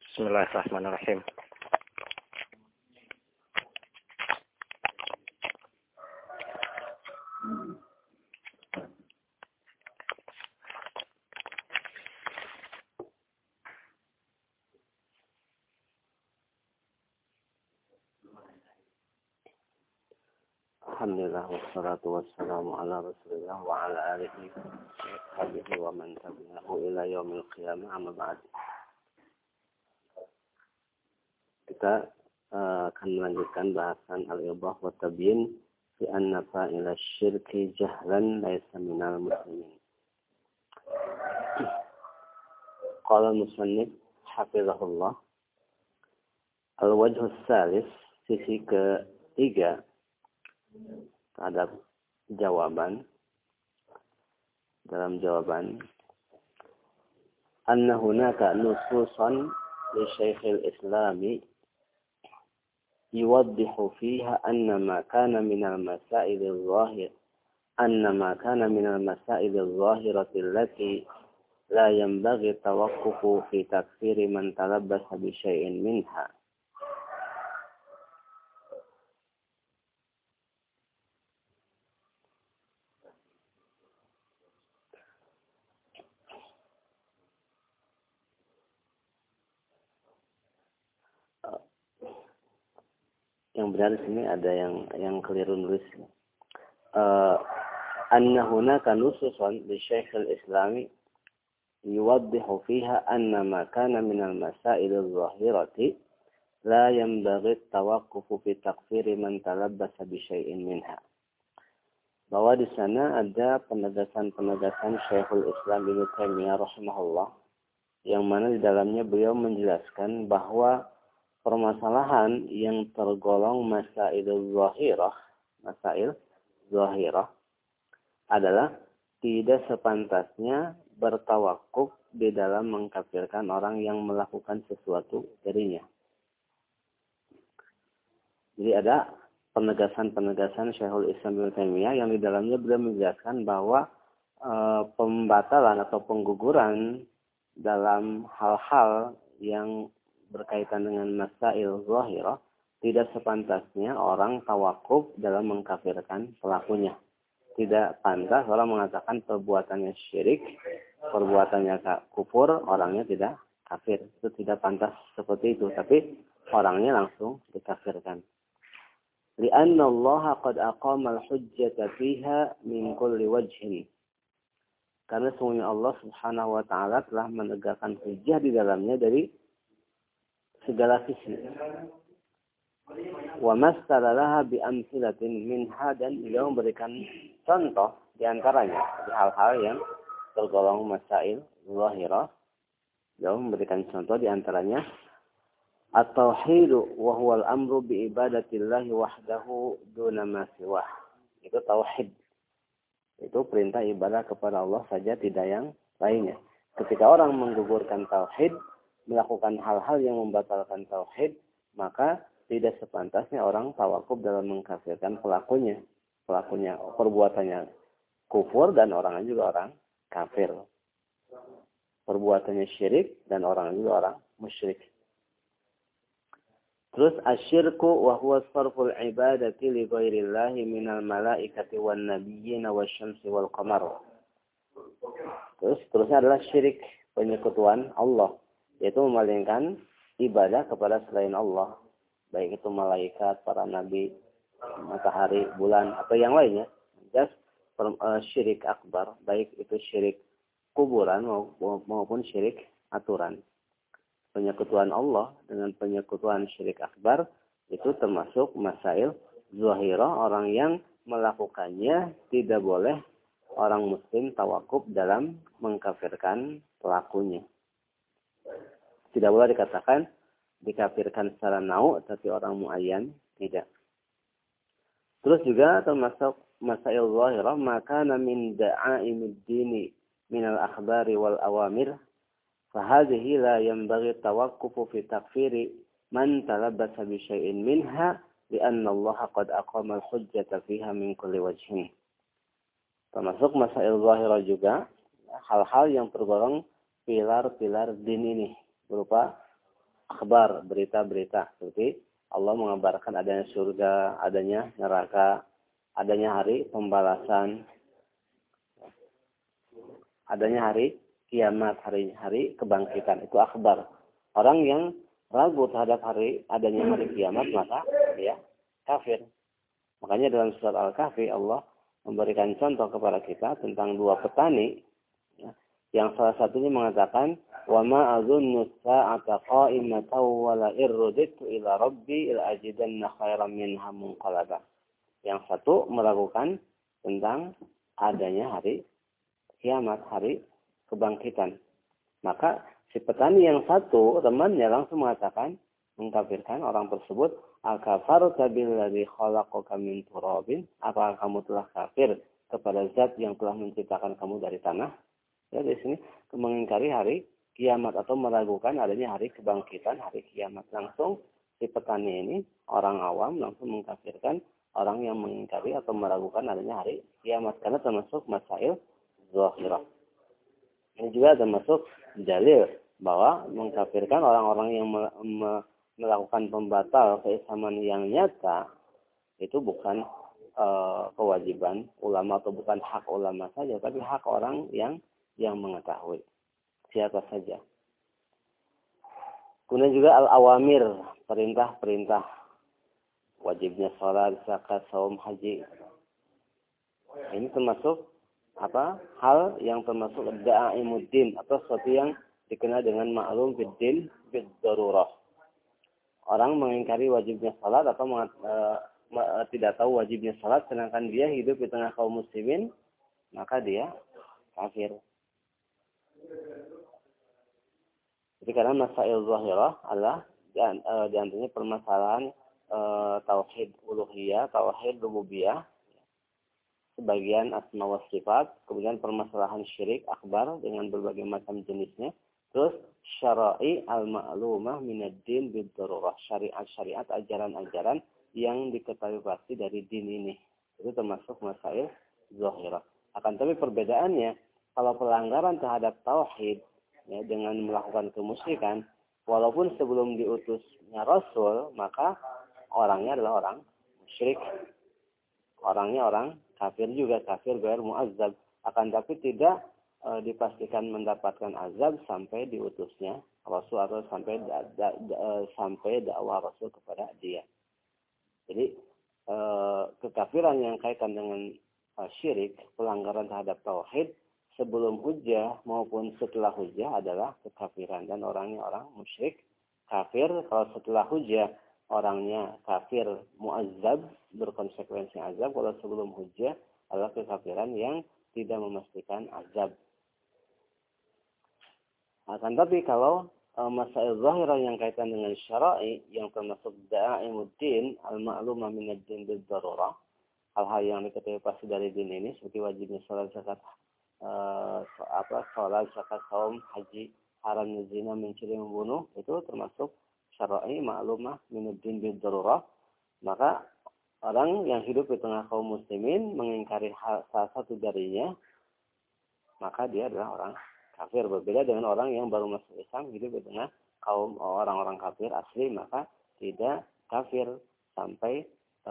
Bismillahirrahmanirrahim. Alhamdulillah wassalatu wassalamu ala Rasulillah wa ala alihi wa sahbihi wa man tabi'ahu ila yaumil qiyamah, amma ba'd. Kita akan melanjutkan bahasan al-ibah wa tabyin fi anna fa'ila syirki jahlan laysa minal muslimin. Qala al-musannif hafizahullah, al-wajhu salis, sisi ketiga terhadap jawaban, dalam jawaban, anna hunaka nususan li Syekhil Islami yuwaddihu fiha anna ma kana minal masail adh-dhahir adh-dhahirati allati la yanbaghi tawaqqufu fi takfiri man talabbasa bi syai'in minha. Yang benar di sini ada yang keliru nulis. Anna hunaka nususan li Syekhil Islami yuwaddihu fiha anna ma kana minal masail adh-dhahirati la yanbaghi tawaqqufu fi takfiri man talabbasa bi syai'in minha. Bahwa di sana ada penegasan-penegasan Syekhul Islam Ibnu Taimiyah rahimahullah, yang mana di dalamnya beliau menjelaskan bahwa permasalahan yang tergolong masail zahirah adalah tidak sepantasnya bertawakuf di dalam mengkafirkan orang yang melakukan sesuatu darinya. Jadi ada penegasan-penegasan Syekhul Islam Ibnu Taimiyah yang di dalamnya beliau menjelaskan bahwa pembatalan atau pengguguran dalam hal-hal yang berkaitan dengan masail zahirah tidak sepantasnya orang tawakuf dalam mengkafirkan pelakunya. Tidak pantas orang mengatakan perbuatannya syirik, perbuatannya kufur, orangnya tidak kafir. Itu tidak pantas seperti itu, tapi orangnya langsung dikafirkan. Li'anna Allah qad aqama al-hujjata fiha min kulli wajhin. Karena sesungguhnya Allah Subhanahu wa taala telah menegakkan hujjah di dalamnya dari segala sisi. Wa mastalalaha bi amsilatin minha, dan beliau memberikan contoh di antaranya di hal-hal yang tergolong masail zahirah. Beliau memberikan contoh di antaranya at-tauhid wa huwa al-amru bi ibadatillahi wahdahu duna ma siwah. Itu tauhid. Itu perintah ibadah kepada Allah saja, tidak yang lainnya. Ketika orang menggugurkan tauhid, melakukan hal-hal yang membatalkan tauhid, maka tidak sepantasnya orang tawakuf dalam mengkafirkan pelakunya. Perbuatannya kufur dan orangnya juga orang kafir. Perbuatannya syirik dan orangnya juga orang musyrik. Terus asyirku wa huwa sarful ibadati li ghairillahi minal malaikati wan nabiyyin wasyamsi wal qamar. Terusnya adalah syirik, penyekutuan Allah, yaitu memalingkan ibadah kepada selain Allah, baik itu malaikat, para nabi, matahari, bulan, atau yang lainnya. Just syirik akbar, baik itu syirik kuburan maupun syirik aturan. Penyekutuan Allah dengan penyekutuan syirik akbar itu termasuk masail zahirah. Orang yang melakukannya tidak boleh orang muslim tawakuf dalam mengkafirkan pelakunya. Tidak boleh dikatakan dikafirkan secara nau, tapi orang muayyan tidak. Terus juga termasuk masail zahirah, maka min da'aimid dini minal akhbari wal awamir, fahadhihi la yanbaghi tawaqqufu fi takfiri man talabbasa bi syai'in minha li'anna Allah qad aqama al-hujjata fiha min kulli wajhin. Termasuk masail zahirah juga hal-hal yang tergolong pilar-pilar din ini, berupa akhbar, berita-berita. Seperti Allah mengabarkan adanya surga, adanya neraka, adanya hari pembalasan, adanya hari kiamat, hari kebangkitan. Itu akhbar. Orang yang ragu terhadap adanya hari kiamat, maka dia kafir. Makanya dalam surat Al-Kahfi Allah memberikan contoh kepada kita tentang dua petani, ya, yang salah satunya mengatakan, wa ma azunnu sa'ata qa'imatan wa la irruditu ila rabbi la ajidanna khairan minha munqalaba. Yang satu meragukan tentang adanya hari kiamat, hari kebangkitan. Maka si petani yang satu, temannya langsung mengatakan, mengkafirkan orang tersebut, akafarta billadzi khalaqaka min turabin? Apakah kamu telah kafir kepada zat yang telah menciptakan kamu dari tanah? Ya, di sini mengingkari hari kiamat atau meragukan adanya hari kebangkitan, hari kiamat. Langsung si petani ini, orang awam, langsung mengkafirkan orang yang mengingkari atau meragukan adanya hari kiamat. Karena termasuk masail zahirah. Ini juga termasuk dalil bahwa mengkafirkan orang-orang yang melakukan pembatal keislaman yang nyata itu bukan kewajiban ulama atau bukan hak ulama saja, tapi hak orang yang mengetahui, siapa saja. Kemudian juga al-awamir, perintah-perintah, wajibnya salat, zakat, saum, haji. Ini termasuk hal yang termasuk da'imuddin atau sesuatu yang dikenal dengan ma'lum biddin bid-darurah. Orang mengingkari wajibnya salat atau tidak tahu wajibnya salat sedangkan dia hidup di tengah kaum muslimin, maka dia kafir. Jadi karena masail zahirah adalah di antaranya permasalahan tauhid uluhiyah, tauhid rububiyah, sebagian asma wa sifat, kemudian permasalahan syirik akbar dengan berbagai macam jenisnya. Terus syara'i al-ma'lumah minad-din bid-darurah, syariat-syariat, ajaran-ajaran yang diketahui pasti dari din ini. Itu termasuk masail zahirah. Akan tapi perbedaannya, kalau pelanggaran terhadap tauhid ya, dengan melakukan kemusyrikan, walaupun sebelum diutusnya Rasul, maka orangnya adalah orang musyrik. Orangnya orang kafir juga, kafir ghair mu'azzab. Akan tapi tidak dipastikan mendapatkan azab sampai diutusnya Rasul atau sampai dakwah Rasul kepada dia. Jadi kekafiran yang kaitan dengan syirik, pelanggaran terhadap tauhid sebelum hujjah maupun setelah hujjah adalah kekafiran, dan orangnya orang musyrik kafir. Kalau setelah hujjah orangnya kafir mu'azzab, berkonsekuensi azab. Kalau sebelum hujjah adalah kekafiran yang tidak memastikan azab. Akan tapi kalau masail zahirah yang kaitan dengan syara'i yang termasuk da'imuddin al-ma'lumah minad-din bid-darurah, hal-hal yang diketahui pasti dari din ini seperti wajibnya salat, zakat, salat, zakat, saum, haji, haramnya zina, mencuri, membunuh, itu termasuk syara'i ma'lumah minad-din bid-darurah. Maka orang yang hidup di tengah kaum muslimin mengingkari salah satu darinya, maka dia adalah orang kafir. Berbeda dengan orang yang baru masuk Islam, hidup di tengah kaum orang-orang kafir asli, maka tidak kafir sampai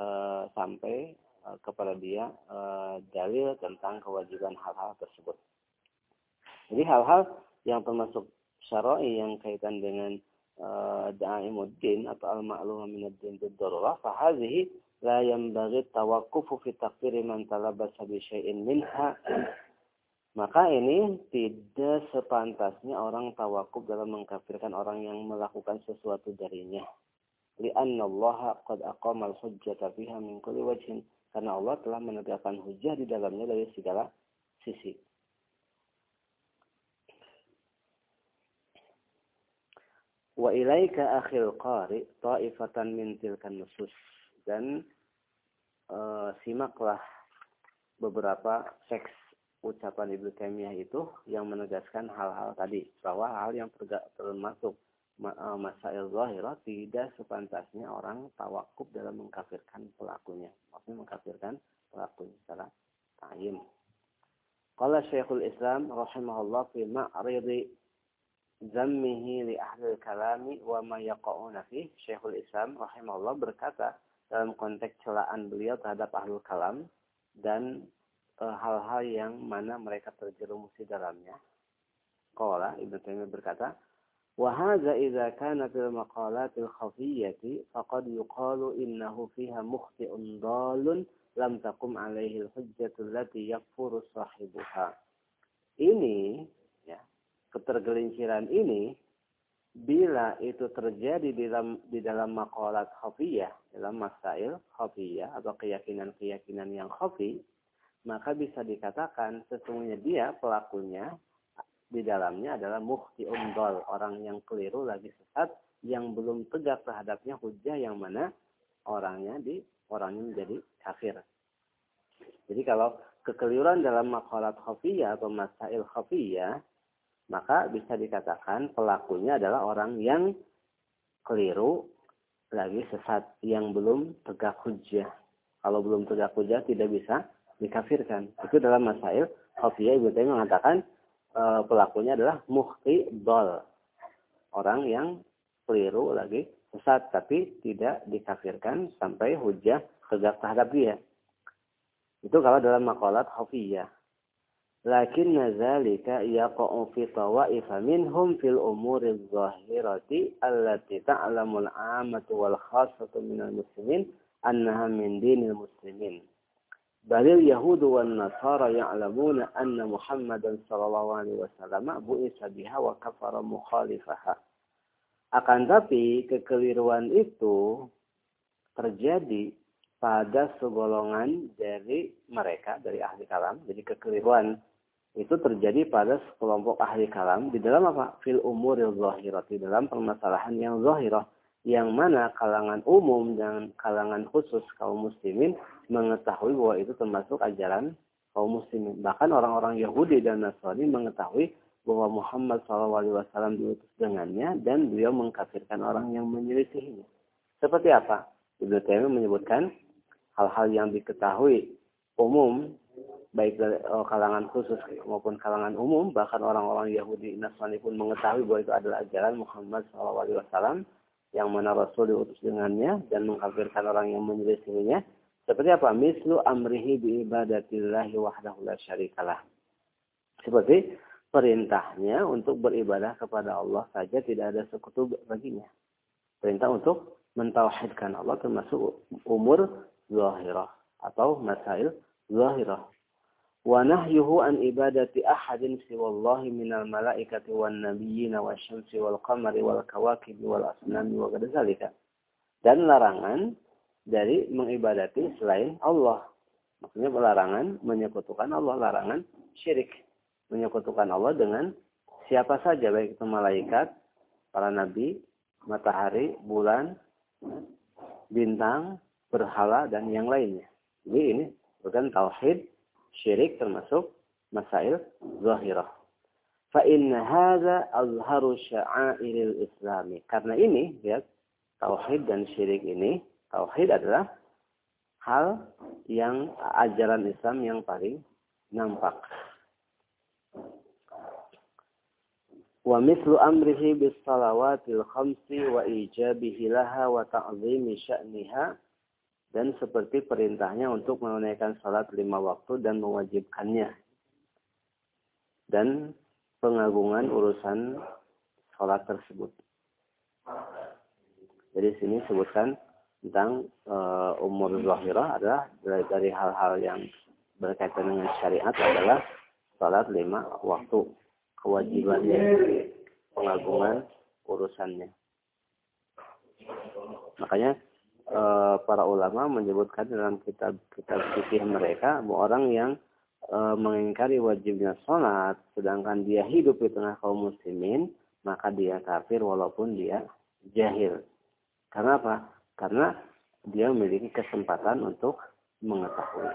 kepada dia dalil tentang kewajiban hal-hal tersebut. Jadi hal-hal yang termasuk syara'i yang kaitan dengan da'imuddin atau al-ma'lumah minad-din bid-darurah, fa hadhihi la yanbaghi tawaqqufu fi takfiri man talabasa bi syai'in minha. Maka ini tidak sepantasnya orang tawakuf dalam mengkafirkan orang yang melakukan sesuatu darinya. Li'anna Allah qad aqama al-hujjata fiha min kulli wajhin. Karena Allah telah menegakkan hujjah di dalamnya dari segala sisi. Wa ilaika akhil qari ta'ifatan min tilkan nusus. Dan simaklah beberapa teks ucapan Ibnu Taimiyah itu yang menegaskan hal-hal tadi, bahwa hal yang termasuk masail zahirah tidak sepantasnya orang tawakuf dalam mengkafirkan pelakunya. Maksudnya mengkafirkan pelakunya secara ta'yin. Qala Syekhul Islam rahimahullah fi ma'ridi zammihi li ahli kalami wa ma yaqa'una fi. Syekhul Islam rahimahullah berkata dalam konteks celaan beliau terhadap ahlul kalam dan hal-hal yang mana mereka terjerumus di dalamnya. Qala Ibnu Taimiyah berkata, wa hadza idza kana fil maqalatil khafiyyati faqad yuqalu innahu fiha mukhti'un dhalun lam taqum alaihi al-hujjatu allati yakfuru sahibuha. Ini ya, ketergelinciran ini bila itu terjadi di dalam maqalat khafiyah, dalam masail khafiyah atau keyakinan-keyakinan yang khafi, maka bisa dikatakan sesungguhnya dia pelakunya di dalamnya adalah mukhti'un dhal, orang yang keliru lagi sesat yang belum tegak terhadapnya hujjah yang mana orangnya menjadi kafir. Jadi kalau kekeliruan dalam maqalat khafiyah atau masail khafiyah, maka bisa dikatakan pelakunya adalah orang yang keliru lagi sesat yang belum tegak hujjah. Kalau belum tegak hujjah tidak bisa dikafirkan. Itu dalam masail khafiyah Ibnu Taimiyah mengatakan pelakunya adalah mukhti dhal. Orang yang keliru lagi sesat tapi tidak dikafirkan sampai hujjah tegak terhadap dia. Itu kalau dalam maqalat khafiyah. Lakinna dzalika yaqa'u fi tawaifa minhum fil umuri adh-dhahirati allati ta'lamul 'ammatu wal khassatu minal muslimin annaha min dinil muslimin. Balil yahudu wan nasara ya'lamuna anna Muhammadan sallallahu alaihi wasallam bu'itsa biha wa kafara mukhalifaha. Akan tapi kekeliruan itu terjadi pada segolongan dari mereka, dari ahli kalam. Jadi kekeliruan itu terjadi pada sekelompok ahli kalam di dalam apa? Fil umuril zahirati, dalam permasalahan yang zahirah, yang mana kalangan umum dan kalangan khusus kaum muslimin mengetahui bahwa itu termasuk ajaran kaum muslimin. Bahkan orang-orang Yahudi dan Nasrani mengetahui bahwa Muhammad SAW diutus dengannya dan beliau mengkafirkan orang yang menyelisihinya. Seperti apa? Ibnu Taimiyah menyebutkan hal-hal yang diketahui umum, baik dari kalangan khusus maupun kalangan umum, bahkan orang-orang Yahudi Nasrani pun mengetahui bahwa itu adalah ajaran Muhammad SAW yang mana Rasul diutus dengannya dan mengkafirkan orang yang menyelisihinya. Seperti apa? Mislu amrihi bi ibadatillahi wahdahu la syarikalah. Seperti perintahnya untuk beribadah kepada Allah saja, tidak ada sekutu baginya. Perintah untuk mentauhidkan Allah termasuk umur zahirah atau masail zahirah. Wa nahyuhu an ibadati ahadin siwallahi minal malaikati wan nabiyyin wasyamsi wal qamari wal kawakibi wal asnami wa gadzalika. Dan larangan dari mengibadati selain Allah. Maksudnya larangan menyekutukan Allah, larangan syirik. Menyekutukan Allah dengan siapa saja, baik itu malaikat, para nabi, matahari, bulan, bintang, berhala, dan yang lainnya. Jadi ini bukan tauhid, syirik termasuk masail zahirah. Fa inna hadza azharu sya'airil islami. Karena ini, ya, tauhid dan syirik ini, tauhid adalah hal yang ajaran Islam yang paling nampak. Wa mithlu amrihi bis salawatil khamsi wa ijabihi laha wa ta'zimi sya'niha, dan seperti perintahnya untuk menunaikan salat 5 waktu dan mewajibkannya, dan pengagungan urusan salat tersebut. Jadi sini sebutkan tentang umur zahirah adalah dari hal-hal yang berkaitan dengan syariat adalah salat 5 waktu, kewajibannya, pengagungan urusannya. Makanya para ulama menyebutkan dalam kitab-kitab fikih mereka bahwa orang yang mengingkari wajibnya salat sedangkan dia hidup di tengah kaum muslimin, maka dia kafir walaupun dia jahil. Karena apa? Karena dia memiliki kesempatan untuk mengetahui.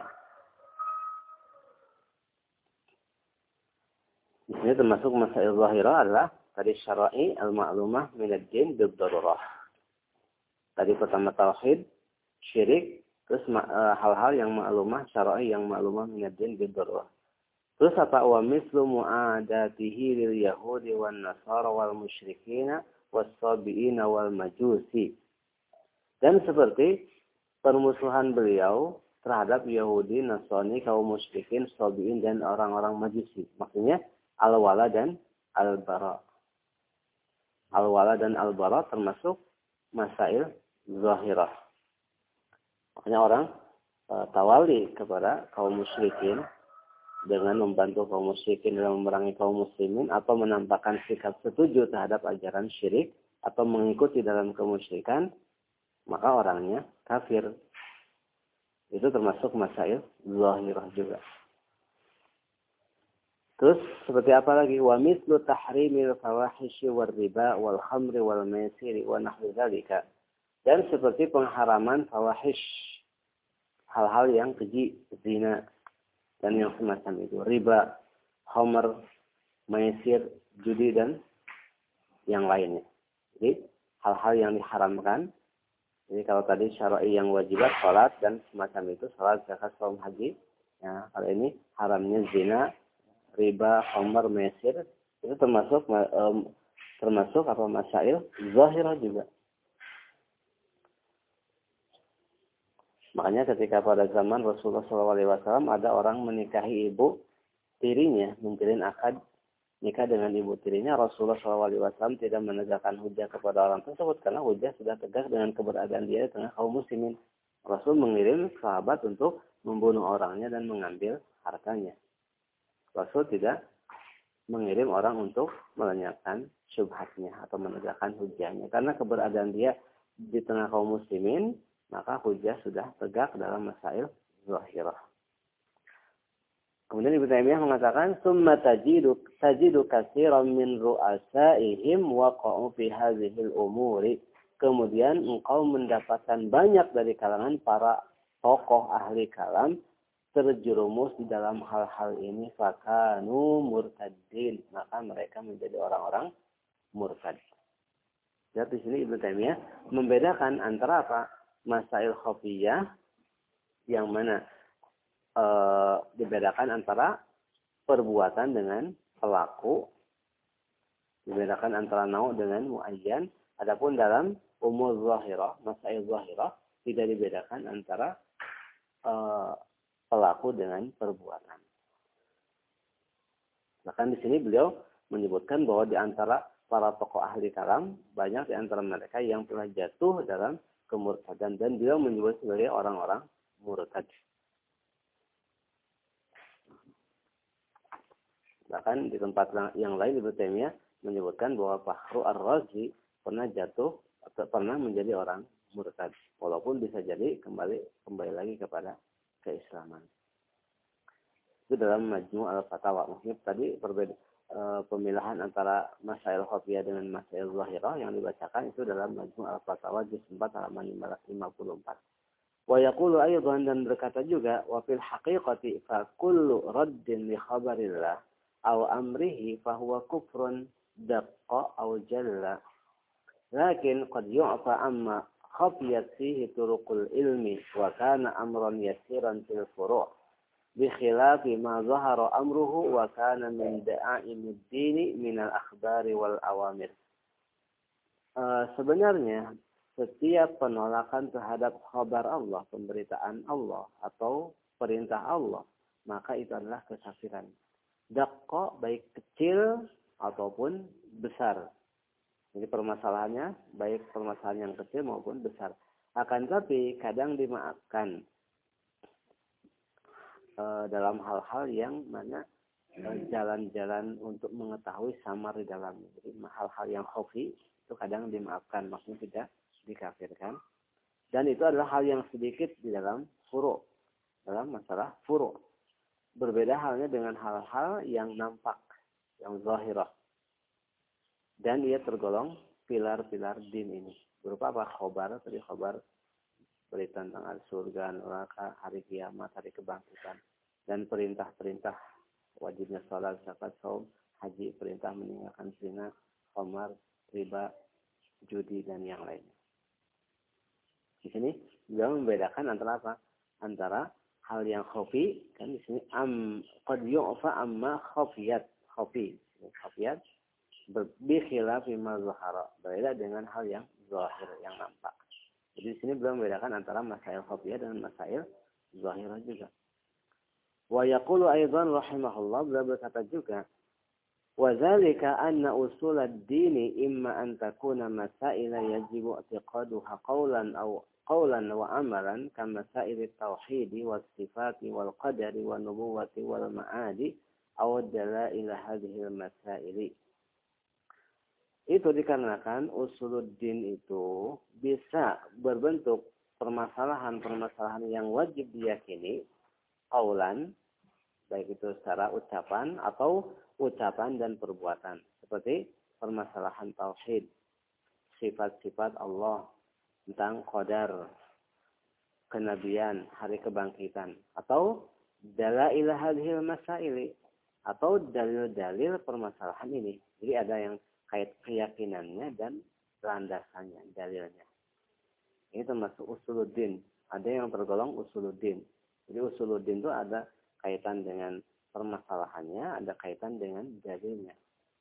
Di sini termasuk masail zahirah adalah tadi syar'i al-ma'lumah min ad-din bid-darurah. Tadi pertama tauhid, syirik, terus hal-hal yang ma'lumah syar'i yang ma'lumah min ad-din bid-darurah. Terus apa? Wa mislu mu'adatihi lil yahudi wan nasara wal musyrikin was-sabiina wal majusi. Dan seperti permusuhan beliau terhadap Yahudi, Nasrani, kaum musyrikin, sabiin dan orang-orang majusi. Maksudnya al-wala dan al-bara. Al-wala dan al-bara termasuk masail zahirah. Makanya orang tawali kepada kaum musyrikin dengan membantu kaum musyrikin dalam memerangi kaum muslimin atau menampakkan sikap setuju terhadap ajaran syirik atau mengikuti dalam kemusyrikan, maka orangnya kafir. Itu termasuk masail zahirah juga. Terus seperti apa lagi? Wa mithlu tahrimil fawahishi war riba wal khamri wal maisiri wa nahwi dzalika. Dan seperti pengharaman fawahish, hal-hal yang keji, zina dan yang semacam itu, riba, khamr, maisir, judi dan yang lainnya. Jadi hal-hal yang diharamkan. Jadi kalau tadi syar'i yang wajibat, salat dan semacam itu, salat, zakat, shaum, haji. Ya, kalau ini haramnya zina, riba, khamr, maisir, itu termasuk apa masail zahirah juga. Makanya ketika pada zaman Rasulullah SAW ada orang menikahi ibu tirinya, menjalin akad nikah dengan ibu tirinya, Rasulullah SAW tidak menegakkan hujah kepada orang tersebut karena hujah sudah tegak dengan keberadaan dia di tengah kaum muslimin. Rasul mengirim sahabat untuk membunuh orangnya dan mengambil hartanya. Rasul tidak mengirim orang untuk melenyapkan syubhatnya atau menegakkan hujahnya. Karena keberadaan dia di tengah kaum muslimin, maka hujah sudah tegak dalam masail zahirah. Kemudian Ibnu Taimiyah mengatakan, "Tsumma tajidu katsiran min ru'asaihim waqa'u fi hadhil umuri." Kemudian engkau mendapatkan banyak dari kalangan para tokoh ahli kalam terjerumus di dalam hal-hal ini, fakanu murtadin, maka mereka menjadi orang-orang murtad. Jadi di sini Ibnu Taimiyah membedakan antara apa? Masail khafiyah yang mana dibedakan antara perbuatan dengan pelaku, dibedakan antara nau dengan muayyan. Adapun dalam umur zahirah, masail zahirah, tidak dibedakan antara pelaku dengan perbuatan. Bahkan di sini beliau menyebutkan bahwa di antara para tokoh ahli kalam, banyak di antara mereka yang telah jatuh dalam kemurtadan, dan beliau menyebut sebagai orang-orang murtad. Bahkan di tempat yang lain Ibnu Taimiyah menyebutkan bahwa Fakhru Ar-Razi pernah jatuh atau pernah menjadi orang murtad, walaupun bisa jadi kembali lagi kepada keislaman. Itu dalam Majmu' Al-Fatawa. Maksudnya tadi pemilahan antara masail khafiyah dengan masail zahirah yang dibacakan itu dalam Majmu' Al-Fatawa juz 4 halaman 54. Wa yaqulu aydan, dan berkata juga, wa fil haqiqati fa kullu raddin li khabarillah aw amrihi fa huwa kufrun daqqa aw jalla. Lakin qad yu'fa amma khafiyat fihi turuqul ilmi wa kana amran yasiran fil furu'. Bikhilafi ma zahara amruhu wa kana min da'aimid dini minal akhbari wal awamir. Sebenarnya setiap penolakan terhadap khabar Allah, pemberitaan Allah atau perintah Allah, maka itu adalah kekafiran. Daqqa baik kecil ataupun besar. Jadi permasalahannya baik permasalahan yang kecil maupun besar. Akan tapi kadang dimaafkan dalam hal-hal yang mana jalan-jalan untuk mengetahui samar di dalamnya. Jadi hal-hal yang khafi itu kadang dimaafkan, maksudnya tidak dikafirkan. Dan itu adalah hal yang sedikit di dalam furu', dalam masalah furu'. Berbeda halnya dengan hal-hal yang nampak, yang zahirah. Dan ia tergolong pilar-pilar din ini. Berupa apa? Khobar, tadi khobar berita tentang surga, neraka, hari kiamat, hari kebangkitan. Dan perintah-perintah wajibnya salat, zakat, shaum, haji, perintah meninggalkan zina, khamar, riba, judi dan yang lainnya. Di sini beliau membedakan antara apa? Antara hal yang khafi, kan di sini qad yu'fa amma khafiyat, khafi. Khafiyat Bi khilafi ma zahara. Berbeda dengan hal yang zahir, yang nampak. Jadi di sini belum membedakan antara masail khafiyah dengan masail zahirah juga. Wa yaqulu aidan rahimahullah, beliau berkata juga, wa dzalika anna usul ad-din imma an takuna masail yajibu i'tiqaduha qawlan wa amalan kama masail at-tauhid was sifat wal qadar wan nubuwwati wal ma'adi aw dalail hadhihi al-masail. Itu dikarenakan usuluddin itu bisa berbentuk permasalahan-permasalahan yang wajib diyakini, qaulan, baik itu secara ucapan atau ucapan dan perbuatan. Seperti permasalahan tauhid, sifat-sifat Allah, tentang qadar, kenabian, hari kebangkitan, atau dalail hadhil masaili, atau dalil-dalil permasalahan ini. Jadi ada yang kait keyakinannya dan landasannya, dalilnya. Ini termasuk usuluddin. Ada yang tergolong usuluddin. Jadi usuluddin itu ada kaitan dengan permasalahannya, ada kaitan dengan dalilnya.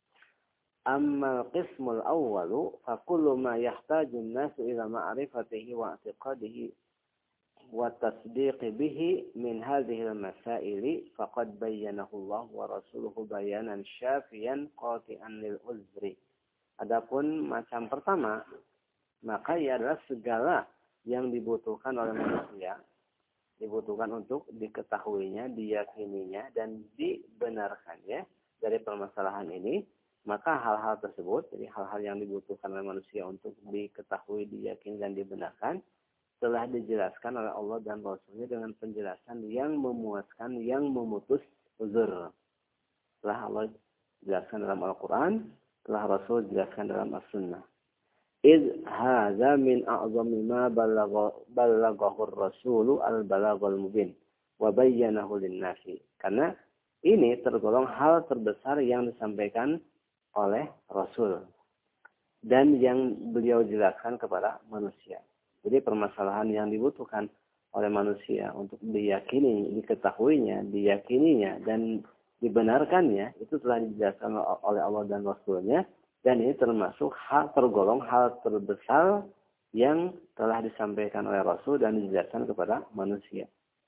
Ammal qismul awwalu fa kullu ma yahtaju an-nasu ila ma'rifatihi wa i'tiqadihi wa tasdiqi bihi min hadhihi al-masaili faqad bayyanahu Allah wa rasuluhu bayanan syafiyan qati'an lil uzri. Adapun macam pertama, maka ia adalah segala yang dibutuhkan oleh manusia, dibutuhkan untuk diketahuinya, diyakininya dan dibenarkannya dari permasalahan ini, maka hal-hal tersebut, jadi hal-hal yang dibutuhkan oleh manusia untuk diketahui, diyakini dan dibenarkan, telah dijelaskan oleh Allah dan Rasulnya dengan penjelasan yang memuaskan, yang memutus uzur. Telah Allah jelaskan dalam Al-Quran, telah Rasul jelaskan dalam As-Sunnah. إذ هذا من أعظم ما بلغه الرسول البلاغ المبين وبينه للناس. Karena ini tergolong hal terbesar yang disampaikan oleh Rasul dan yang beliau jelaskan kepada manusia. Jadi permasalahan yang dibutuhkan oleh manusia untuk diyakini, diketahuinya, diyakininya dan dibenarkannya itu telah dijelaskan oleh Allah dan Rasulnya. Dan ini termasuk tergolong hal terbesar yang telah disampaikan oleh Rasul dan dijelaskan kepada manusia.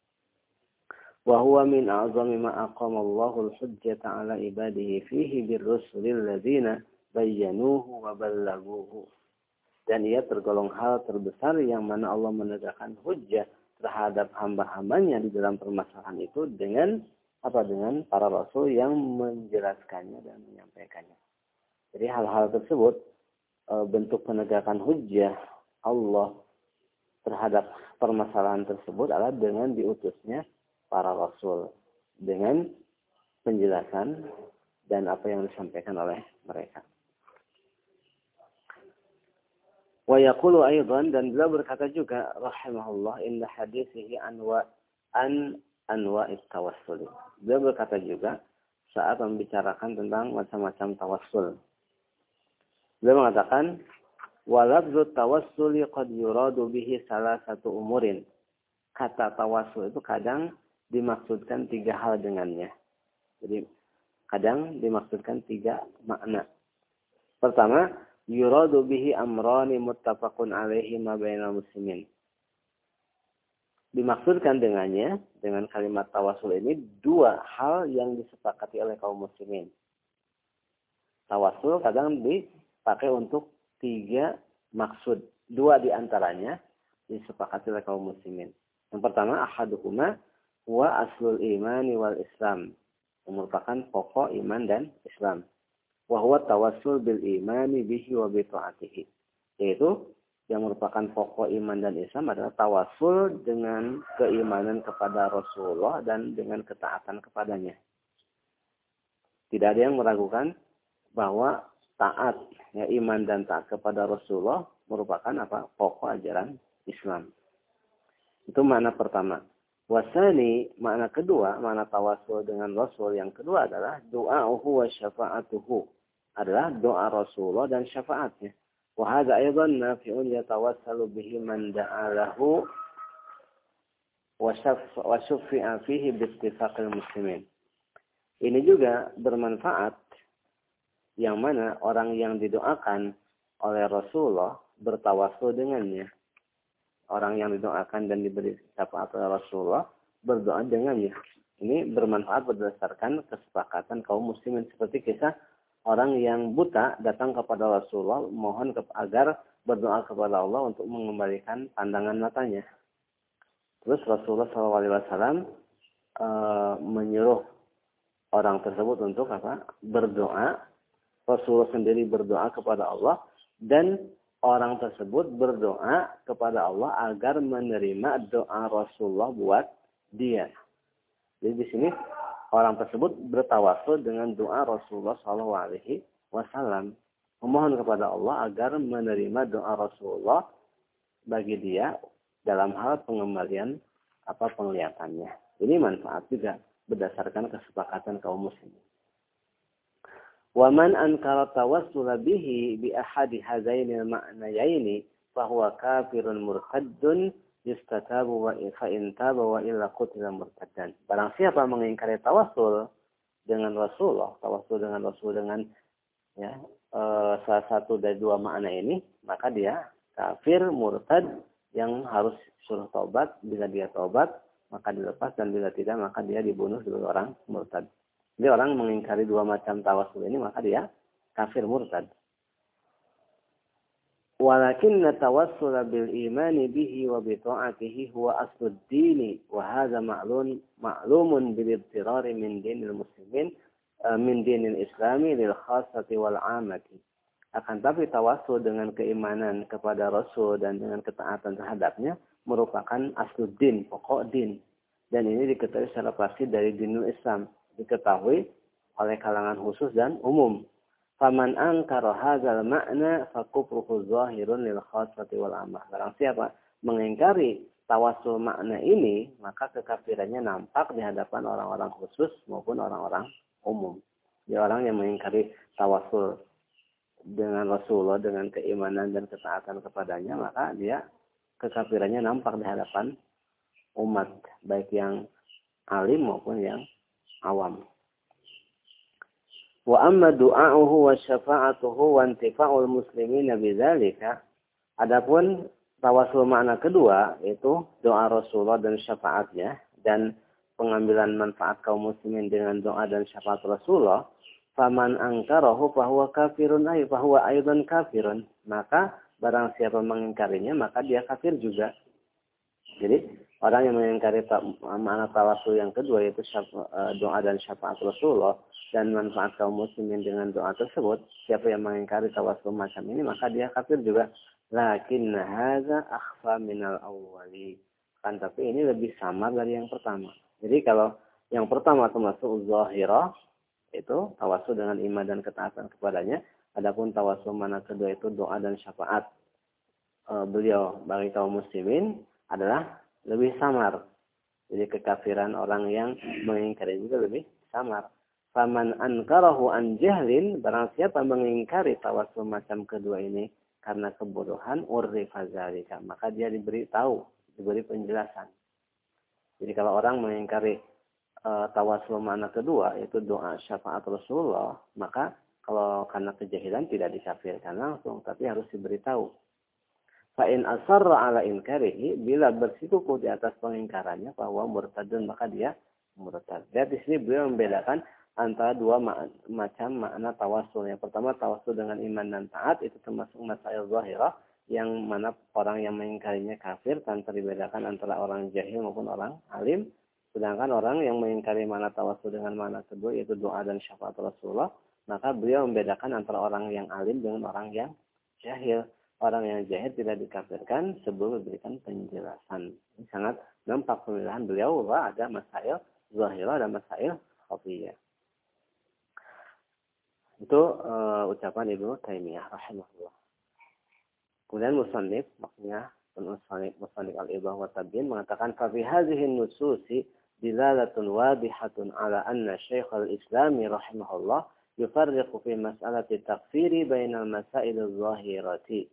Wa huwa min a'zami ma aqama Allahu al-hujjata 'ala ibadihi fihi bir-rusulil ladzina bayyanuhu wa ballaghuhu. Dan ia tergolong hal terbesar yang mana Allah menegakkan hujjah terhadap hamba-hambanya di dalam permasalahan itu dengan dengan para rasul yang menjelaskannya dan menyampaikannya. Jadi hal-hal tersebut bentuk penegakan hujjah Allah terhadap permasalahan tersebut adalah dengan diutusnya para rasul dengan penjelasan dan apa yang disampaikan oleh mereka. Wa yaqulu aidan, dan beliau berkata juga rahimahullah inda hadisihi anwa'it tawassul. Beliau berkata juga saat membicarakan tentang macam-macam tawassul. Beliau mengatakan, walabzu tawassuli qad yuradu bihi salasatu umurin. Kata tawassul itu kadang dimaksudkan 3 hal dengannya. Jadi kadang dimaksudkan 3 makna. Pertama, yuradu bihi amrani muttafaqun alaihi ma bainal muslimin. Dimaksudkan dengannya, dengan kalimat tawassul ini 2 hal yang disepakati oleh kaum muslimin. Tawassul kadang dipakai untuk 3 maksud. 2 diantaranya disepakati oleh kaum muslimin. Yang pertama, ahaduhuma wa aslul imani wal islam. Yang merupakan pokok iman dan Islam. Wa huwa tawassul bil imani bihi wa bi ta'atihi. Yaitu yang merupakan pokok iman dan Islam adalah tawassul dengan keimanan kepada Rasulullah dan dengan ketaatan kepadanya. Tidak ada yang meragukan bahwa taat, iman dan taat kepada Rasulullah merupakan pokok ajaran Islam. Itu makna pertama. Wasani, makna kedua, makna tawassul dengan Rasul yang kedua adalah du'a'uhu wa syafa'atuhu. Adalah doa Rasulullah dan syafaatnya. Wa hadza aidan nafi'un yatawassalu bihi man da'a lahu wa syaffa'a fihi bi ittifaqil muslimin. Ini juga bermanfaat yang mana orang yang didoakan oleh Rasulullah bertawassul dengannya. Orang yang didoakan dan diberi syafaat oleh Rasulullah berdoa dengannya. Ini bermanfaat berdasarkan kesepakatan kaum muslimin, seperti kisah orang yang buta datang kepada Rasulullah mohon agar berdoa kepada Allah untuk mengembalikan pandangan matanya. Terus Rasulullah SAW menyuruh orang tersebut untuk berdoa. Rasulullah sendiri berdoa kepada Allah dan orang tersebut berdoa kepada Allah agar menerima doa Rasulullah buat dia. Jadi di sini orang tersebut bertawassul dengan doa Rasulullah SAW, memohon kepada Allah agar menerima doa Rasulullah bagi dia dalam hal pengembalian penglihatannya. Ini manfaat juga berdasarkan kesepakatan kaum muslimin. Wa man ankara tawassula bihi bi ahadi hadainil ma'nayaini fa huwa kafirun murtaddun yustatabu wa in taba wa illa qutila murtaddan. Barang siapa mengingkari tawassul dengan Rasulullah, tawassul dengan Rasul dengan salah satu dari dua makna ini, maka dia kafir murtad yang harus suruh taubat. Bila dia taubat maka dilepas, dan bila tidak maka dia dibunuh sebagai orang murtad. Jadi orang mengingkari dua macam tawassul ini maka dia kafir murtad. Walakinna tawassula bil imani bihi wa bi ta'atihi huwa aslud dini wa hadza ma'lumun bil ibtirari min dinil muslimin min dinil islami lil khassati wal 'ammati. Akan tapi tawassul dengan keimanan kepada Rasul dan dengan ketaatan terhadapnya merupakan aslud din, pokok din. Dan ini diketahui secara pasti dari dinul Islam, diketahui oleh kalangan khusus dan umum. Faman ankara hadzal ma'na fakufruhu zahirun lil khassati wal 'ammah. Barang siapa mengingkari tawassul makna ini, maka kekafirannya nampak di hadapan orang-orang khusus maupun orang-orang umum. Jadi orang yang mengingkari tawassul dengan Rasulullah dengan keimanan dan ketaatan kepadanya, maka dia kekafirannya nampak di hadapan umat, baik yang alim maupun yang awam. Wa amma du'a'uhu wa syafa'atuhu wa intifa'ul muslimina bidzalika. Adapun tawassul makna kedua yaitu doa Rasulullah dan syafaatnya dan pengambilan manfaat kaum muslimin dengan doa dan syafaat Rasulullah, faman angkarahu fahuwa kafirun ay fahuwa aidan kafirun. Maka barang siapa mengingkarinya maka dia kafir juga. Jadi orang yang mengingkari makna tawassul yang kedua yaitu doa dan syafaat Rasulullah dan manfaat kaum muslimin dengan doa tersebut, siapa yang mengingkari tawassul macam ini maka dia kafir juga. Lakinna hadza akhfa minal awwali. Kan tapi ini lebih samar dari yang pertama. Jadi kalau yang pertama termasuk zahirah itu tawassul dengan iman dan ketaatan kepadanya, adapun tawassul makna kedua itu doa dan syafaat beliau bagi kaum muslimin adalah lebih samar. Jadi kekafiran orang yang mengingkari juga lebih samar. Faman ankarahu an jahlin, barang siapa mengingkari tawassul macam kedua ini karena kebodohan, urrifa zalika, maka dia diberi penjelasan. Jadi kalau orang mengingkari tawassul makna kedua yaitu doa syafaat Rasulullah, maka kalau karena kejahilan tidak dikafirkan langsung, tapi harus diberitahu. Fa in asarra ala inkarihi, bila bersikukuh di atas pengingkarannya bahwa murtadun, maka dia murtad. Lihat di sini beliau membedakan antara dua macam makna tawassul. Yang pertama tawassul dengan iman dan taat, itu termasuk masail zahirah yang mana orang yang mengingkarinya kafir tanpa dibedakan antara orang jahil maupun orang alim. Sedangkan orang yang mengingkari makna tawassul dengan makna kedua yaitu doa dan syafaat Rasulullah, maka beliau membedakan antara orang yang alim dengan orang yang jahil. Orang yang jahil tidak dikafirkan sebelum memberikan penjelasan. Ini sangat nampak pemilihan beliau bahwa ada masail zahirah dan masail khafiyah. Itu ucapan Ibnu Taimiyah rahimahullah. Kemudian musannif, maksudnya musannif al-Idah wa Tabyin mengatakan fa fi hadhihi an-nususi dilalatun wadihatun ala anna Syekh al-Islam rahimahullah yufarriqu fi mas'alati takfiri bainal masail az-zahirati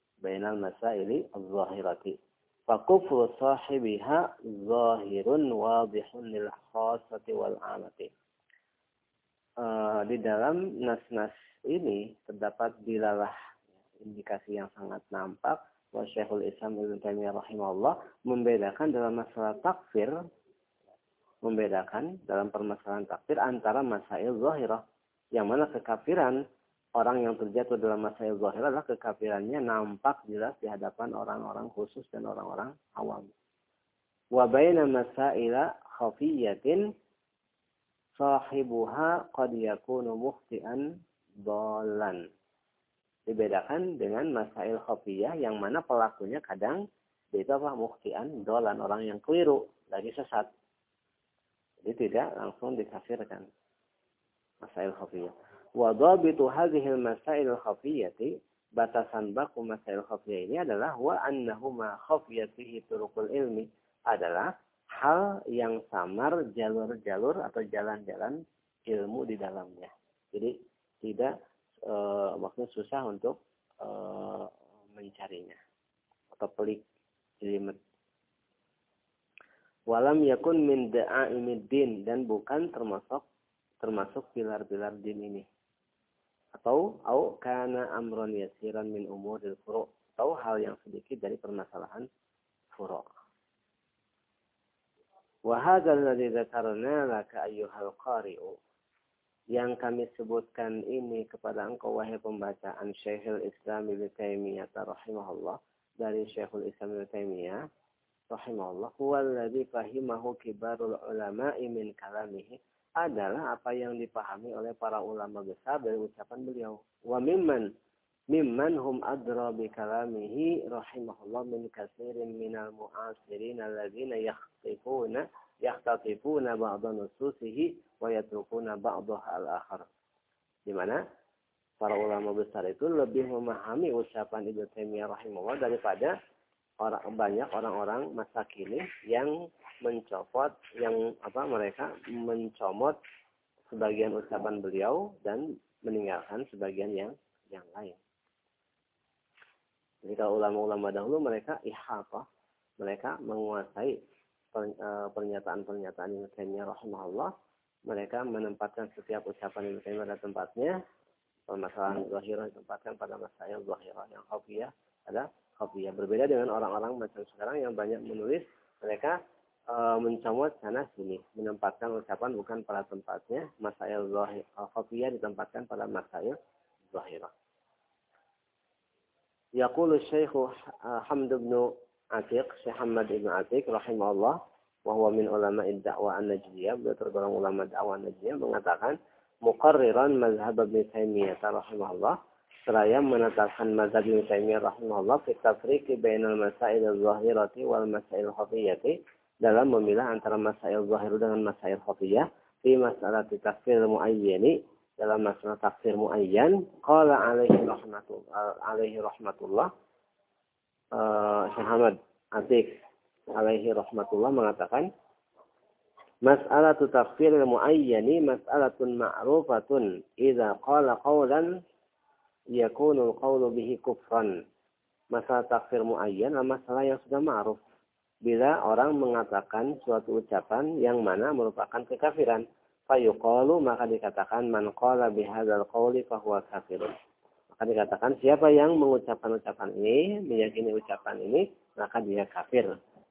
fa kufru sahibiha zahirun wadihun lil khassati wal 'amati. Di dalam nas-nas ini terdapat dilalah indikasi yang sangat nampak bahwa Syekhul Islam Ibnu Taimiyah rahimahullah membedakan dalam masalah takfir, membedakan dalam permasalahan takfir antara masail zahirah, yang mana kekafiran orang yang terjatuh dalam masail zahirah adalah kekafirannya nampak jelas di hadapan orang-orang khusus dan orang-orang awam. Wa baina masaila khafiyatin sahibuha qad yakunu mukhti'an dhallan. Dibedakan dengan masail khafiyah yang mana pelakunya kadang itu apa? Mukhti'an dhallan, orang yang keliru, lagi sesat. Jadi tidak langsung dikafirkan. Masail khafiyah. Wa dhabitu hadhihi al-masail al-khafiyati, batasan baku masail khafiyah ini adalah wa annahuma khafiyat fihi turuqul ilmi, adalah hal yang samar jalur-jalur atau jalan-jalan ilmu di dalamnya. Jadi tidak maksudnya susah untuk mencarinya atau pelik jelimet. Walam yakun min da'aimiddin, dan bukan termasuk pilar-pilar din ini. Atau kana amron yasiran min umuril furu', atau hal yang sedikit dari permasalahan furu'. Wa hadza alladhi dzakarna laka ayyuhal qari'u, yang kami sebutkan ini kepada engkau wahai pembacaan Syekhul Islam Ibnu Taimiyah rahimahullah, dari Syekhul Islam Ibnu Taimiyah rahimahullah, huwa alladhi fahimahu kibarul ulama'i min kalamihi, adalah apa yang dipahami oleh para ulama besar dari ucapan beliau. Wa mimman hum adra bi kalamihi rahimahullah min katsirin minal mu'asirin alladzina yakhtatifuna ba'da nususihi wa yatrukuna ba'daha al-akhar. Di mana para ulama besar itu lebih memahami ucapan Ibnu Taimiyah rahimahullah daripada banyak orang-orang masa kini yang mereka mencomot sebagian ucapan beliau dan meninggalkan sebagian yang lain. Jadi kalau ulama-ulama dahulu mereka ihata, mereka menguasai pernyataan-pernyataan Ibnu Taimiyah rahimahullah, mereka menempatkan setiap ucapan Ibnu Taimiyah pada tempatnya. Permasalahan zahirah ditempatkan pada masalah zahirah, yang khafiyah ada khafiyah. Berbeda dengan orang-orang macam sekarang yang banyak menulis, mereka mencomot sana sini, menempatkan ucapan bukan pada tempatnya. Masalah zahir khafiyah ditempatkan pada masalah zahirah. Yaqulu Syekh Hamd bin Atiq, Syekh Hamad bin Atiq rahimahullah, wa huwa min ulama ad-da'wah an-najdiyah, beliau tergolong ulama dakwah najdiyah, mengatakan muqarriran mazhab Ibnu Taimiyah rahimahullah, seraya menetapkan mazhab Ibnu Taimiyah rahimahullah fi tafriqi bainal masail az-zahirati wal masail khafiyati, dalam memilah antara masail zahir dengan masail khafiyah, fi masalah takfir muayyani, dalam masalah takfir muayyan. Qala alaihi rahmatullah Syekh Hamad Atiq alaihi rahmatullah mengatakan, mas'alatu takfiril muayyani mas'alatun ma'rufatun idza qala qawlan yakunu al-qawlu bihi kufran. Masalah takfir muayyan adalah masalah yang sudah ma'ruf. Bila orang mengatakan suatu ucapan yang mana merupakan kekafiran, fayuqalu, maka dikatakan man qala bihadzal qawli fahuwa kafirun. Maka dikatakan siapa yang mengucapkan ucapan ini, meyakini ucapan ini, maka dia kafir.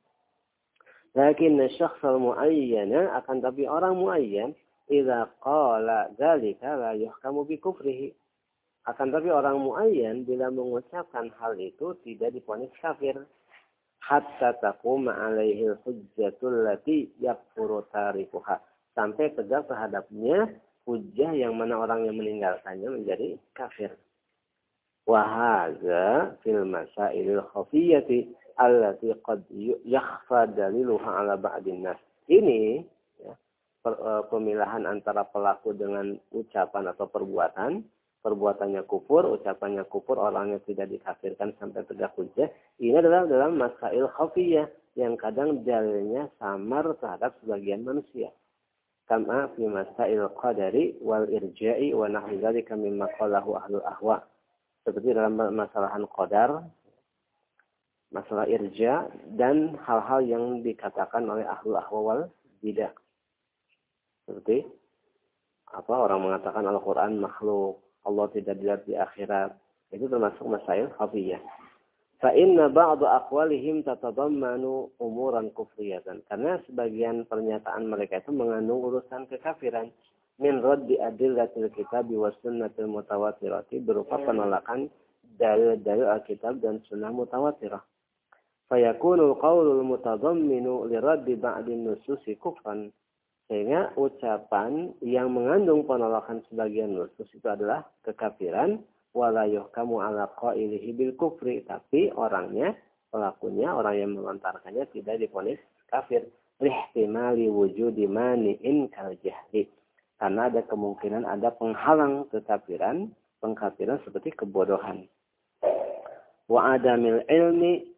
Lakin syakhsal muayyana, akan tapi orang muayyan, idza qala dzalika la yuhkamu bi kufrihi. Akan tapi orang muayyan bila mengucapkan hal itu tidak divonis kafir. Hatta taquma alaihi hujjatul lati yakfuru tarikuha. Sampai tegak terhadapnya hujjah yang mana orang yang meninggalkannya menjadi kafir. Wa hadza fil masailil khafiyati allati qad yakhfa daliluha ala ba'din nas. Ini ya, pemilahan antara pelaku dengan ucapan atau perbuatan. Perbuatannya kufur, ucapannya kufur, orangnya tidak dikafirkan sampai tegak hujjah. Ini adalah dalam masail khafiyah yang kadang dalilnya samar terhadap sebagian manusia. Kama fi masail qadari wal irja'i wa nahwi dzalika mimma qalahu ahlul ahwa. Seperti dalam masalahan qadar, masalah irja, dan hal-hal yang dikatakan oleh ahlul ahwa wal bidah. Seperti orang mengatakan Al-Quran makhluk, Allah tidak dilihat di akhirat. Itu termasuk masail khafiyah. Fa inna ba'd aqwalihim tatadammanu umuran kufriyatan. Karena sebagian pernyataan mereka itu mengandung urusan kekafiran. Min raddi adillatil kitab wa sunnatil mutawatirati, berupa penolakan dalil-dalil Alkitab dan sunnah mutawatirah. Fayakunul qawlul mutadamminu liraddi ba'din nususi kufran. Sehingga ucapan yang mengandung penolakan sebagian nusus itu adalah kekafiran. Wala yuhkamu ala qailihi bil kufri, tapi orangnya, pelakunya, orang yang melontarkannya tidak divonis kafir. Lihtimali wujudi mani'in kal jahli, karena ada kemungkinan ada penghalang kekafiran, pengkafiran seperti kebodohan. Wa adamil ilmi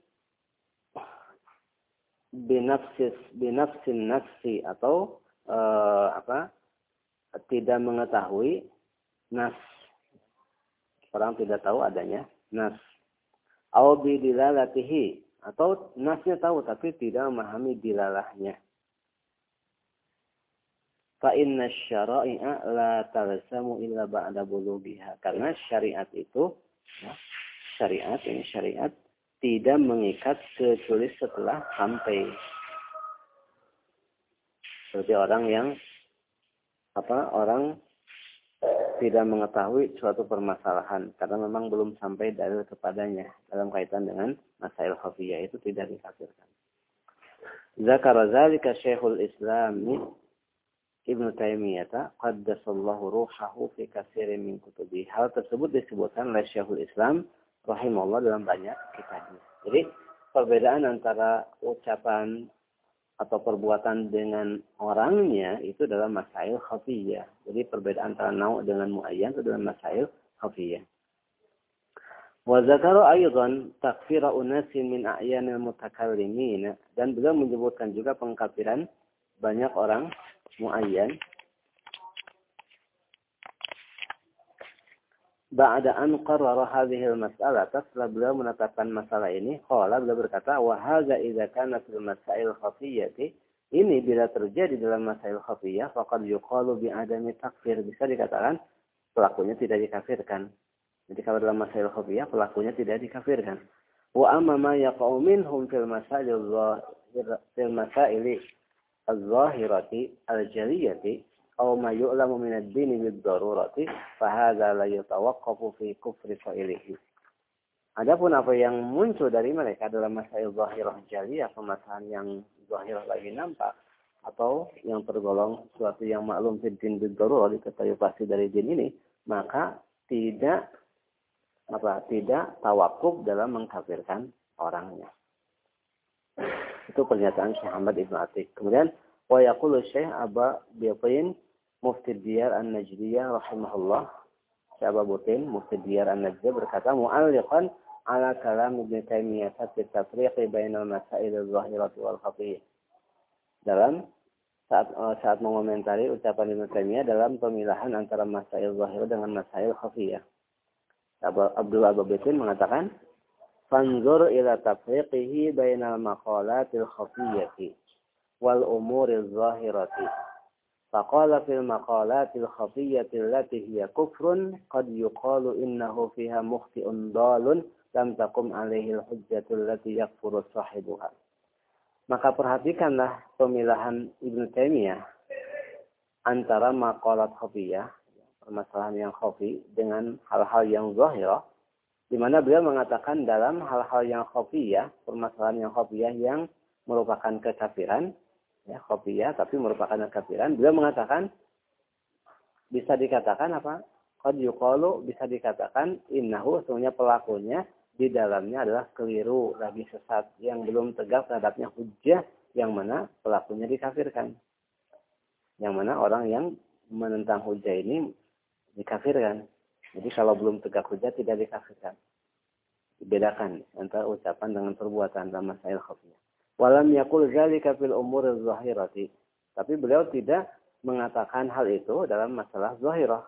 binafsin nafsi, atau tidak mengetahui nas. Orang tidak tahu adanya nas. Au bidilalatihi, atau nasnya tahu tapi tidak memahami dilalahnya. Fa inna syara'i'a la talzamu illa ba'da bulughiha. Karena syariat itu, ya, syariat tidak mengikat kecuali setelah sampai. Seperti orang yang orang tidak mengetahui suatu permasalahan karena memang belum sampai dalil kepadanya dalam kaitan dengan masail khafiyah, itu tidak dikafirkan. Zakara zalika Syekhul Islam Ibnu Taimiyah qaddasallahu ruhahu fi katsirin min kutubi. Hal tersebut disebutkan oleh Syekhul Islam rahimahullah dalam banyak kitabnya. Jadi perbedaan antara ucapan atau perbuatan dengan orangnya itu dalam masail khafiyah. Jadi perbedaan antara nau' dengan muayyan itu dalam masail khafiyah. Wa zakaru aidan takfira unasin min a'yanil mutakallimin, dan beliau menyebutkan juga pengkafiran banyak orang muayyan ba'da an qarrara hadhihi al-mas'alah, setelah beliau menetapkan masalah ini, qala, beliau berkata, wa hadza idza kana fil masail khafiyyati, ini bila terjadi dalam masail khafiyah, faqad yuqalu bi adami takfir, bisa dikatakan pelakunya tidak dikafirkan. Jadi kalau dalam masail khafiyah pelakunya tidak dikafirkan. Wa amma ma yaqa'u minhum fil masail az-zahirati al-jaliyati aw ma yu'lamu min ad-din bid-darurati fa hadza la yatawaqqafu fi kufri fa'ilihi. Adapun apa yang muncul dari mereka dalam masail zahirah jaliyah, permasalahan yang zahirah lagi nampak atau yang tergolong sesuatu yang maklum fi din bid-darurah, diketahui pasti dari din ini, maka tidak tawakuf dalam mengkafirkan orangnya. Itu pernyataan Syekh Ahmad Ibn Atiq. Kemudian wa yaqulu Syekh Aba Biqin Mufti Diyar An-Najdiyah rahimahullah, Syekh Aba Butin Mufti Diyar An-Najdiyah berkata, mu'alliqan ala kalam Ibn Taimiyah fi tafriq bainal masail az-zahirah wal khafiyah. Dalam saat mengomentari ucapan Ibn Taimiyah dalam pemilahan antara masail zahirah dengan masail khafiyah. Abdul Ababitin mengatakan, fanzur ila tafriqihi bainal maqalatil khafiyyati wal umuril zahirati. Faqala fil maqalatil khafiyyati allati hiya kufrun qad yuqalu innahu fiha mukhti'un dalun lam taqum alaihi al-hujjatu allati yakfuru sahibuha. Maka perhatikanlah pemilahan Ibnu Taimiyah antara maqalat khafiyah, permasalahan yang khafi, dengan hal-hal yang zahirah, di mana beliau mengatakan dalam hal-hal yang khafiyah, permasalahan yang khafiyah yang merupakan kekafiran, ya, khafiyah tapi merupakan kekafiran, beliau mengatakan bisa dikatakan apa? Qad yuqalu, bisa dikatakan innahu, sebenarnya pelakunya di dalamnya adalah keliru, lagi sesat, yang belum tegak terhadapnya hujjah, yang mana pelakunya dikafirkan. Yang mana orang yang menentang hujjah ini dikafirkan. Jadi kalau belum tegak hujjah tidak dikafirkan. Dibedakan antara ucapan dengan perbuatan dalam masail khafiyah. Walam yaqul dzalika fil umur az-zahirati. Tapi beliau tidak mengatakan hal itu dalam masalah zahirah.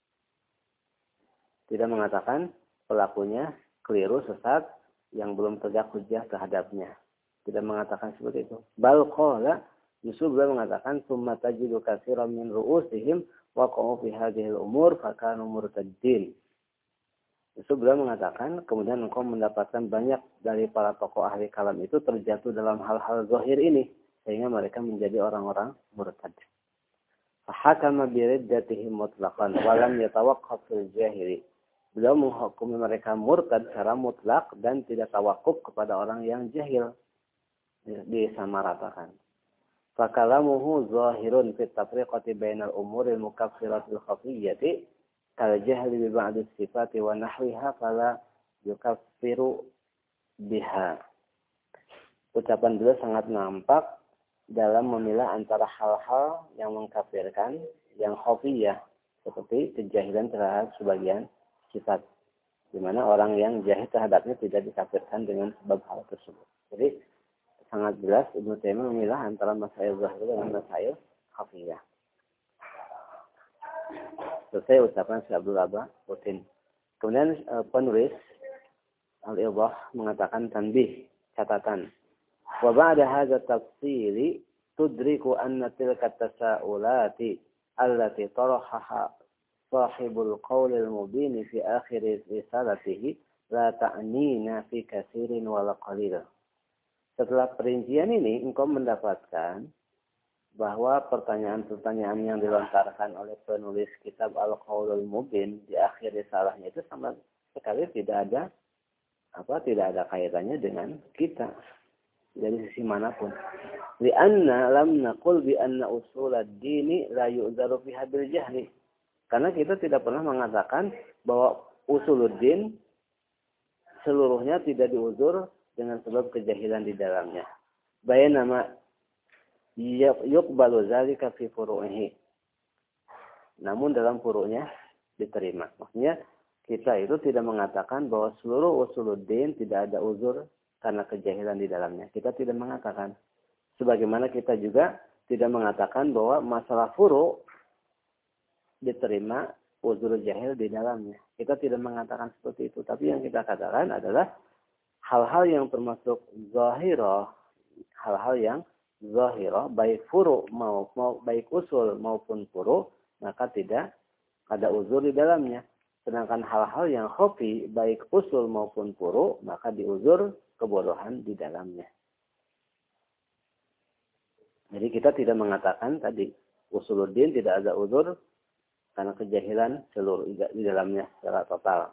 Tidak mengatakan pelakunya keliru, sesat, yang belum tegak hujjah terhadapnya. Tidak mengatakan seperti itu. Bal qala, justru beliau mengatakan summa tajidu katsiran min ru'usihim waqa'u fi hadhil umur fakanu murtaddin. Itu beliau mengatakan, kemudian engkau mendapatkan banyak dari para tokoh ahli kalam itu terjatuh dalam hal-hal zahir ini, sehingga mereka menjadi orang-orang murtad. Fahakama biriddatihim mutlaqan wa lam yatawaqqaf fil jahili. Beliau menghukumi mereka murtad secara mutlak dan tidak tawakuf kepada orang yang jahil. Disamaratakan. Fakalamuhu zahirun fit tafriqati bainal umuril mukaffiratil khafiyyati kal jahli bi ba'd sifati wa nahwiha fala yukaffiru biha. Ucapan beliau sangat nampak dalam memilah antara hal-hal yang mengkafirkan, yang khafiyah, seperti kejahilan terhadap sebagian sifat, di mana orang yang jahil terhadapnya tidak dikafirkan dengan sebab hal tersebut. Jadi sangat jelas Ibnu Taimiyah memilah antara masail zahir dengan masail khafiyah. Selesai ucapan Syekh Abdul Wahab Rutin. Kemudian penulis Al-Idah mengatakan tanbih, catatan. Wa ba'da hadza tafsiri tudriku anna tilka tasa'ulati allati tarahaha sahibul qawlil mubin fi akhir risalatihi la ta'nina fi katsirin wala qalil. Setelah perincian ini engkau mendapatkan bahwa pertanyaan-pertanyaan yang dilontarkan oleh penulis kitab Al-Qaulul Mubin di akhir risalahnya itu sama sekali tidak ada kaitannya dengan kita dari sisi manapun. Li'anna lam naqul bi anna usul ad-dini la yu'dzaru fiha bil jahli. Karena kita tidak pernah mengatakan bahwa usuluddin seluruhnya tidak diuzur dengan sebab kejahilan di dalamnya. Bayanama yuqbalu zalika fi furu'ihi. Namun dalam furu'nya diterima. Maksudnya kita itu tidak mengatakan bahwa seluruh usuluddin tidak ada uzur karena kejahilan di dalamnya. Kita tidak mengatakan. Sebagaimana kita juga tidak mengatakan bahwa masalah furu' diterima uzur jahil di dalamnya. Kita tidak mengatakan seperti itu. Tapi yang kita katakan adalah hal-hal yang termasuk zahirah, hal-hal yang zahirah, baik furu' baik usul maupun furu', maka tidak ada uzur di dalamnya. Sedangkan hal-hal yang khafi, baik usul maupun furu', maka diuzur kebodohan di dalamnya. Jadi kita tidak mengatakan tadi usuluddin tidak ada uzur karena kejahilan seluruh di dalamnya secara total.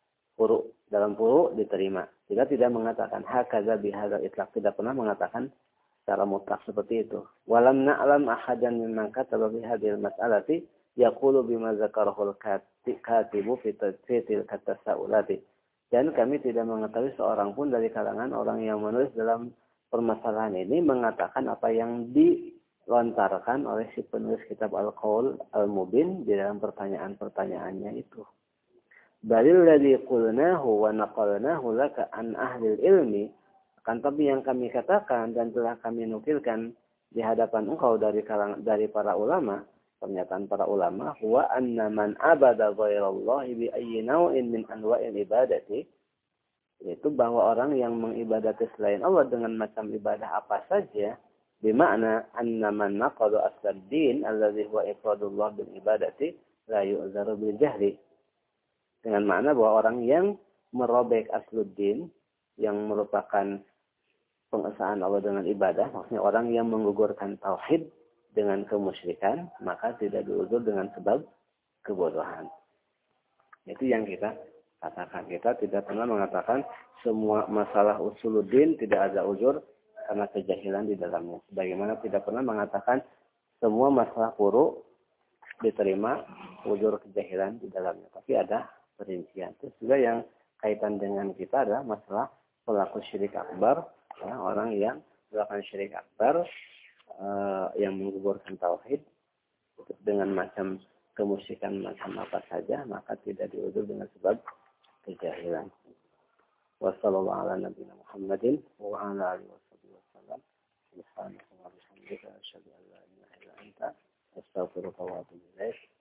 Dalam furu' diterima. Kita tidak mengatakan hakaza bihadzal itlaq, tidak pernah mengatakan secara mutlak seperti itu. Walam na'lam ahadan mimman kataba bi hadhil mas'alati yaqulu bima zakarahul katibu fi tilka tasaulati. Dan kami tidak mengetahui seorang pun dari kalangan orang yang menulis dalam permasalahan ini mengatakan apa yang dilontarkan oleh si penulis kitab Al-Qaul Al-Mubin di dalam pertanyaan-pertanyaannya itu. Balil ladzi qulnahu wa naqalnahu laka an ahli ilmi. Akan tapi yang kami katakan dan telah kami nukilkan di hadapan engkau dari para ulama, pernyataan para ulama, huwa anna man abada ghairallahi bi ayyi naw'in min anwa'il ibadati, yaitu bahwa orang yang mengibadati selain Allah dengan macam ibadah apa saja, bermakna anna man naqada asad-din alladhi huwa ifradullah bil ibadati la yu'zaru bil jahli. Dengan makna bahwa orang yang merobek asluddin, yang merupakan pengesahan Allah dengan ibadah, maksudnya orang yang menggugurkan tauhid dengan kemusyrikan, maka tidak diuzur dengan sebab kebodohan. Itu yang kita katakan. Kita tidak pernah mengatakan semua masalah usuluddin tidak ada uzur karena kejahilan di dalamnya. Sebagaimana tidak pernah mengatakan semua masalah furu' diterima uzur kejahilan di dalamnya. Tapi ada perincian. Terus juga yang kaitan dengan kita adalah masalah pelaku syirik akbar, ya, orang yang melakukan syirik akbar, yang menggugurkan tauhid dengan macam kemusyrikan macam apa saja, maka tidak diuzur dengan sebab kejahilan. Wassallallahu ala nabiyina Muhammadin wa ala alihi wasallam. Subhanallah wa bihamdihi asyhadu an la ilaha illa anta astaghfiruka wa atubu ilaik.